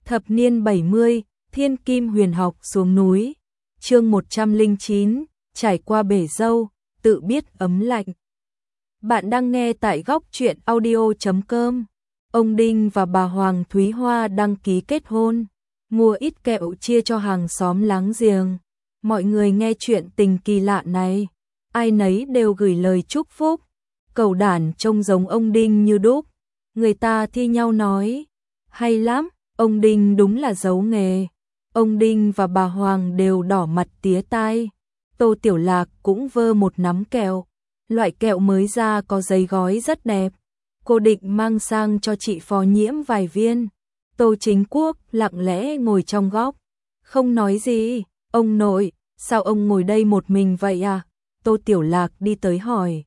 Thập niên 70, thiên kim huyền học xuống núi. Chương 109, trải qua bể dâu, tự biết ấm lạnh. Bạn đang nghe tại góc truyện audio.com. Ông Đinh và bà Hoàng Thúy Hoa đăng ký kết hôn, mua ít kẹo chia cho hàng xóm láng giềng. Mọi người nghe chuyện tình kỳ lạ này, ai nấy đều gửi lời chúc phúc. Cẩu đản trông giống ông Đinh như đúc. Người ta thi nhau nói, hay lắm, ông Đinh đúng là giấu nghề. Ông Đinh và bà Hoàng đều đỏ mặt tía tai. Tô Tiểu Lạc cũng vơ một nắm kẹo. Loại kẹo mới ra có giấy gói rất đẹp. Cô định mang sang cho chị Phó Nhiễm vài viên. Tô Chính Quốc lặng lẽ ngồi trong góc, không nói gì. Ông nội, sao ông ngồi đây một mình vậy à? Tô Tiểu Lạc đi tới hỏi.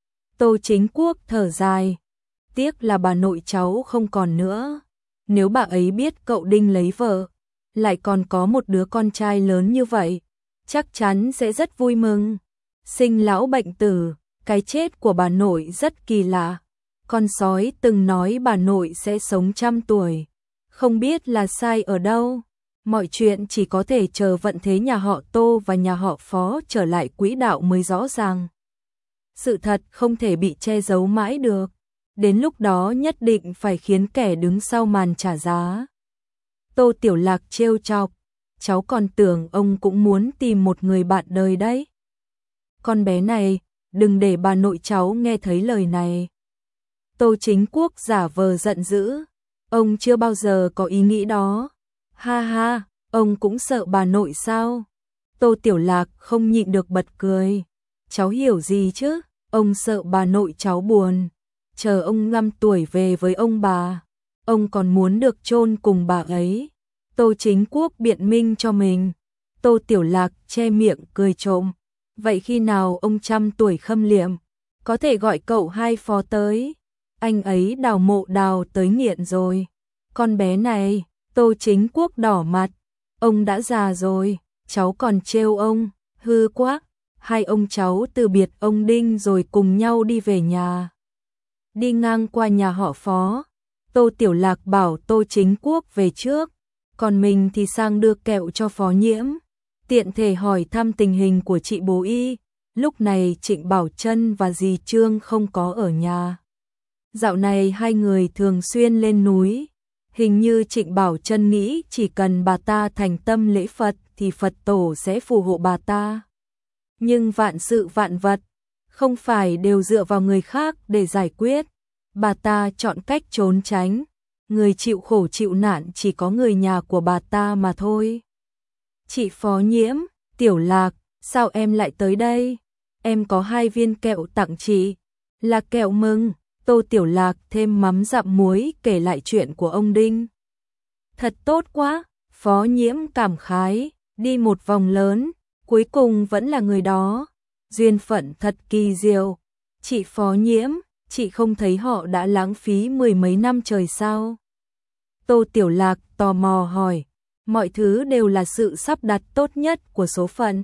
Tô Chính Quốc thở dài. Tiếc là bà nội cháu không còn nữa. Nếu bà ấy biết cậu Đinh lấy vợ, lại còn có một đứa con trai lớn như vậy, chắc chắn sẽ rất vui mừng. Sinh lão bệnh tử, cái chết của bà nội rất kỳ lạ. Con sói từng nói bà nội sẽ sống 100 tuổi. Không biết là sai ở đâu. Mọi chuyện chỉ có thể chờ vận thế nhà họ Tô và nhà họ Phó trở lại quỹ đạo mới rõ ràng. Sự thật không thể bị che giấu mãi được. Đến lúc đó nhất định phải khiến kẻ đứng sau màn trả giá. Tô Tiểu Lạc trêu chọc, cháu còn tưởng ông cũng muốn tìm một người bạn đời đấy. Con bé này, đừng để bà nội cháu nghe thấy lời này. Tô Chính Quốc giả vờ giận dữ, ông chưa bao giờ có ý nghĩ đó. Ha ha, ông cũng sợ bà nội sao? Tô Tiểu Lạc không nhịn được bật cười. Cháu hiểu gì chứ, ông sợ bà nội cháu buồn. Chờ ông 5 tuổi về với ông bà, ông còn muốn được chôn cùng bà ấy. Tô Chính Quốc biện minh cho mình. Tô Tiểu Lạc che miệng cười trộm. Vậy khi nào ông 100 tuổi khâm liệm, có thể gọi cậu Hai Phó tới. Anh ấy đào mộ đào tới nghiện rồi. Con bé này, Tô Chính Quốc đỏ mặt. Ông đã già rồi, cháu còn trêu ông, hư quá. Hai ông cháu từ biệt ông Đinh rồi cùng nhau đi về nhà. Đi ngang qua nhà họ Phó, Tô Tiểu Lạc bảo Tô Chính Quốc về trước, còn mình thì sang đưa kẹo cho Phó Nhiễm, tiện thể hỏi thăm tình hình của chị bố y. Lúc này Trịnh Bảo Trân và dì Trương không có ở nhà. Dạo này hai người thường xuyên lên núi. Hình như Trịnh Bảo Trân nghĩ chỉ cần bà ta thành tâm lễ Phật thì Phật tổ sẽ phù hộ bà ta. Nhưng vạn sự vạn vật, không phải đều dựa vào người khác để giải quyết. Bà ta chọn cách trốn tránh. Người chịu khổ chịu nạn chỉ có người nhà của bà ta mà thôi. Chị Phó Nhiễm, Tiểu Lạc, sao em lại tới đây? Em có 2 viên kẹo tặng chị. Là kẹo mừng. Tô Tiểu Lạc thêm mắm dặm muối kể lại chuyện của ông Đinh. Thật tốt quá, Phó Nhiễm cảm khái, đi một vòng lớn, cuối cùng vẫn là người đó. Duyên phận thật kỳ diệu. Chị Phó Nhiễm, chị không thấy họ đã lãng phí 10 mấy năm trời sao? Tô Tiểu Lạc tò mò hỏi, mọi thứ đều là sự sắp đặt tốt nhất của số phận.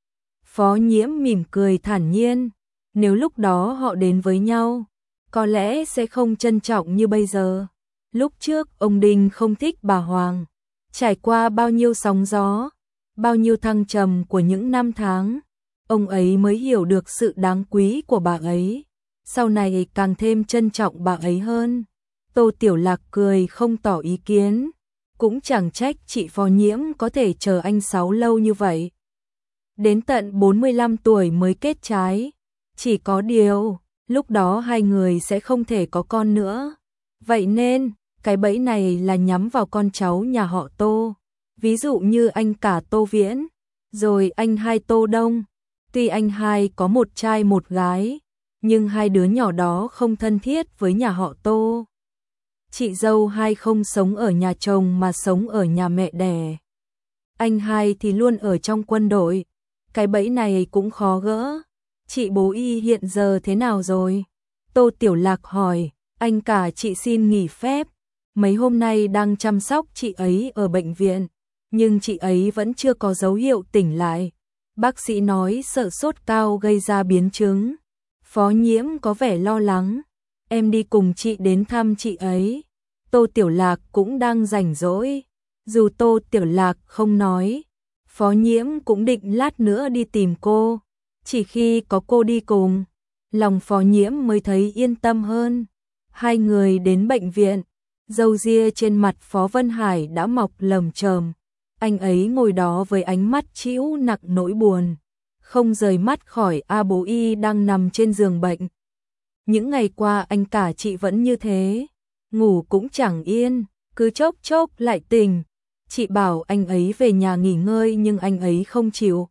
Phó Nhiễm mỉm cười thản nhiên, nếu lúc đó họ đến với nhau, có lẽ sẽ không trân trọng như bây giờ. Lúc trước ông Đinh không thích bà Hoàng, trải qua bao nhiêu sóng gió, bao nhiêu thăng trầm của những năm tháng, ông ấy mới hiểu được sự đáng quý của bà ấy. Sau này càng thêm trân trọng bà ấy hơn. Tô Tiểu Lạc cười không tỏ ý kiến. Cũng chẳng trách chị Phó Nhiễm có thể chờ anh Sáu lâu như vậy. Đến tận 45 tuổi mới kết trái. Chỉ có điều, lúc đó hai người sẽ không thể có con nữa. Vậy nên, cái bẫy này là nhắm vào con cháu nhà họ Tô. Ví dụ như anh cả Tô Viễn, rồi anh Hai Tô Đông. Tuy anh Hai có một trai một gái, nhưng hai đứa nhỏ đó không thân thiết với nhà họ Tô. Chị dâu Hai không sống ở nhà chồng mà sống ở nhà mẹ đẻ. Anh Hai thì luôn ở trong quân đội. Cái bẫy này cũng khó gỡ. Chị bố y hiện giờ thế nào rồi? Tô Tiểu Lạc hỏi. Anh cả chị xin nghỉ phép. Mấy hôm nay đang chăm sóc chị ấy ở bệnh viện, nhưng chị ấy vẫn chưa có dấu hiệu tỉnh lại. Bác sĩ nói sợ sốt cao gây ra biến chứng. Phó Nhiễm có vẻ lo lắng. Em đi cùng chị đến thăm chị ấy. Tô Tiểu Lạc cũng đang rảnh rỗi, Dù Tô Tiểu Lạc không nói, Phó Nhiễm cũng định lát nữa đi tìm cô. Chỉ khi có cô đi cùng, lòng Phó Nhiễm mới thấy yên tâm hơn. Hai người đến bệnh viện, râu ria trên mặt Phó Vân Hải đã mọc lởm chởm. Anh ấy ngồi đó với ánh mắt trĩu nặng nỗi buồn, không rời mắt khỏi A Bố Y đang nằm trên giường bệnh. Những ngày qua anh cả chị vẫn như thế, ngủ cũng chẳng yên, cứ chốc chốc lại tỉnh. Chị bảo anh ấy về nhà nghỉ ngơi nhưng anh ấy không chịu.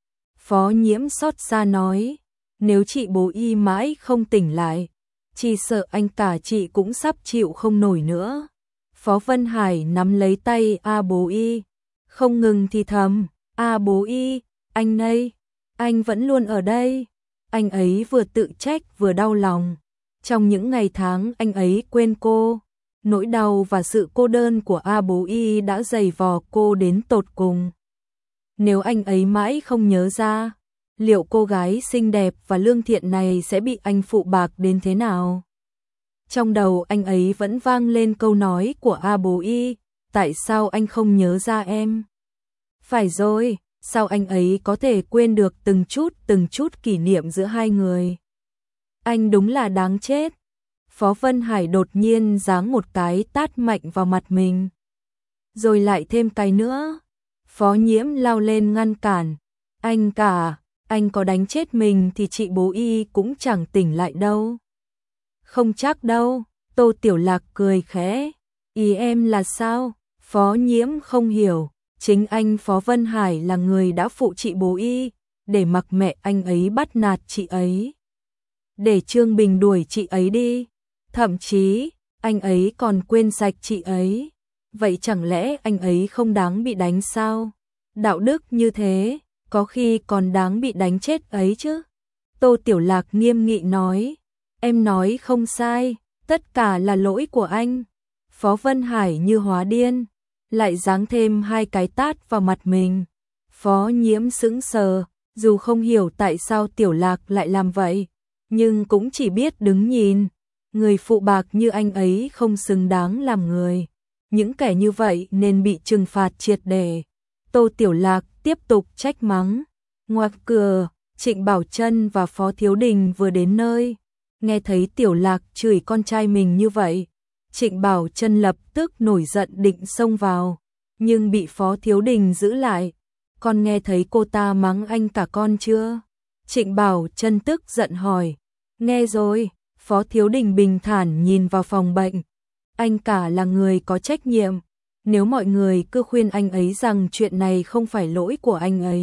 Phó Nhiễm xót xa nói, nếu chị Bố Y mãi không tỉnh lại, chỉ sợ anh cả chị cũng sắp chịu không nổi nữa. Phó Vân Hải nắm lấy tay A Bố Y, không ngừng thì thầm, A Bố Y, anh đây, anh vẫn luôn ở đây. Anh ấy vừa tự trách vừa đau lòng. Trong những ngày tháng anh ấy quên cô, nỗi đau và sự cô đơn của A Bố Y đã dày vò cô đến tột cùng. Nếu anh ấy mãi không nhớ ra, liệu cô gái xinh đẹp và lương thiện này sẽ bị anh phụ bạc đến thế nào? Trong đầu anh ấy vẫn vang lên câu nói của A Bố Y, tại sao anh không nhớ ra em? Phải rồi, sao anh ấy có thể quên được từng chút kỷ niệm giữa hai người? Anh đúng là đáng chết. Phó Vân Hải đột nhiên giáng một cái tát mạnh vào mặt mình. Rồi lại thêm cái nữa. Phó Nhiễm lao lên ngăn cản. Anh cả, anh có đánh chết mình thì chị Bố Y cũng chẳng tỉnh lại đâu. Không chắc đâu, Tô Tiểu Lạc cười khẽ. Ý em là sao? Phó Nhiễm không hiểu. Chính anh Phó Vân Hải là người đã phụ chị Bố Y, để mặc mẹ anh ấy bắt nạt chị ấy. Để Trương Bình đuổi chị ấy đi. Thậm chí, anh ấy còn quên sạch chị ấy. Vậy chẳng lẽ anh ấy không đáng bị đánh sao? Đạo đức như thế, có khi còn đáng bị đánh chết ấy chứ. Tô Tiểu Lạc nghiêm nghị nói. Em nói không sai, tất cả là lỗi của anh. Phó Vân Hải như hóa điên, lại giáng thêm hai cái tát vào mặt mình. Phó Nhiễm sững sờ, dù không hiểu tại sao Tiểu Lạc lại làm vậy, nhưng cũng chỉ biết đứng nhìn. Người phụ bạc như anh ấy không xứng đáng làm người. Những kẻ như vậy nên bị trừng phạt triệt để. Tô Tiểu Lạc tiếp tục trách mắng. Ngoài cửa, Trịnh Bảo Trân và Phó Thiếu Đình vừa đến nơi. Nghe thấy Tiểu Lạc chửi con trai mình như vậy, Trịnh Bảo Trân lập tức nổi giận định xông vào, nhưng bị Phó Thiếu Đình giữ lại. Con nghe thấy cô ta mắng anh cả con chưa? Trịnh Bảo Trân tức giận hỏi. Nghe rồi. Phó Thiếu Đình bình thản nhìn vào phòng bệnh. Anh cả là người có trách nhiệm. Nếu mọi người cứ khuyên anh ấy rằng chuyện này không phải lỗi của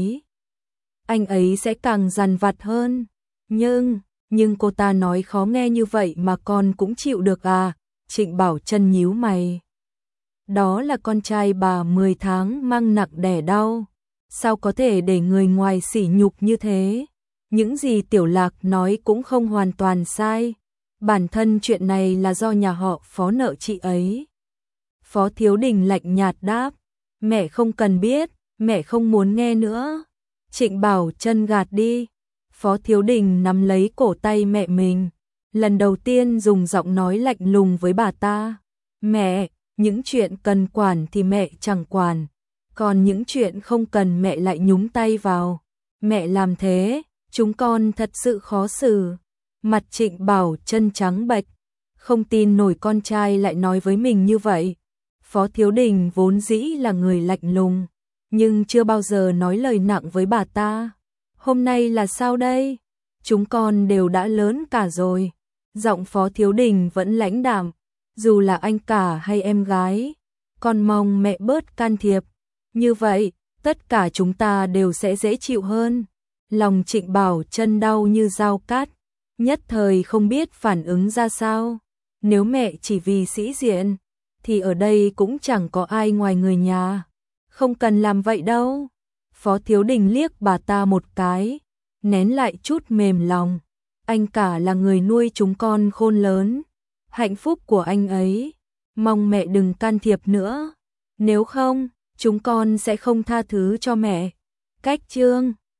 anh ấy sẽ càng dằn vặt hơn. Nhưng cô ta nói khó nghe như vậy mà con cũng chịu được à? Trịnh Bảo Trân nhíu mày. Đó là con trai bà 10 tháng mang nặng đẻ đau. Sao có thể để người ngoài sỉ nhục như thế? Những gì Tiểu Lạc nói cũng không hoàn toàn sai. Bản thân chuyện này là do nhà họ Phó nợ chị ấy. Phó Thiếu Đình lạnh nhạt đáp. Mẹ không cần biết, mẹ không muốn nghe nữa. Trịnh Bảo Trân gạt đi. Phó Thiếu Đình nắm lấy cổ tay mẹ mình. Lần đầu tiên dùng giọng nói lạnh lùng với bà ta. Mẹ, những chuyện cần quản thì mẹ chẳng quản. Còn những chuyện không cần mẹ lại nhúng tay vào. Mẹ làm thế, chúng con thật sự khó xử. Mặt Trịnh Bảo Trân trắng bệch, không tin nổi con trai lại nói với mình như vậy. Phó Thiếu Đình vốn dĩ là người lạnh lùng, nhưng chưa bao giờ nói lời nặng với bà ta. Hôm nay là sao đây? Chúng con đều đã lớn cả rồi. Giọng Phó Thiếu Đình vẫn lãnh đạm, dù là anh cả hay em gái. Con mong mẹ bớt can thiệp. Như vậy, tất cả chúng ta đều sẽ dễ chịu hơn. Lòng Trịnh Bảo Trân đau như dao cát, nhất thời không biết phản ứng ra sao. Nếu mẹ chỉ vì sĩ diện, thì ở đây cũng chẳng có ai ngoài người nhà. Không cần làm vậy đâu. Phó Thiếu Đình liếc bà ta một cái, nén lại chút mềm lòng. Anh cả là người nuôi chúng con khôn lớn. Hạnh phúc của anh ấy, mong mẹ đừng can thiệp nữa. Nếu không, chúng con sẽ không tha thứ cho mẹ. Cách chương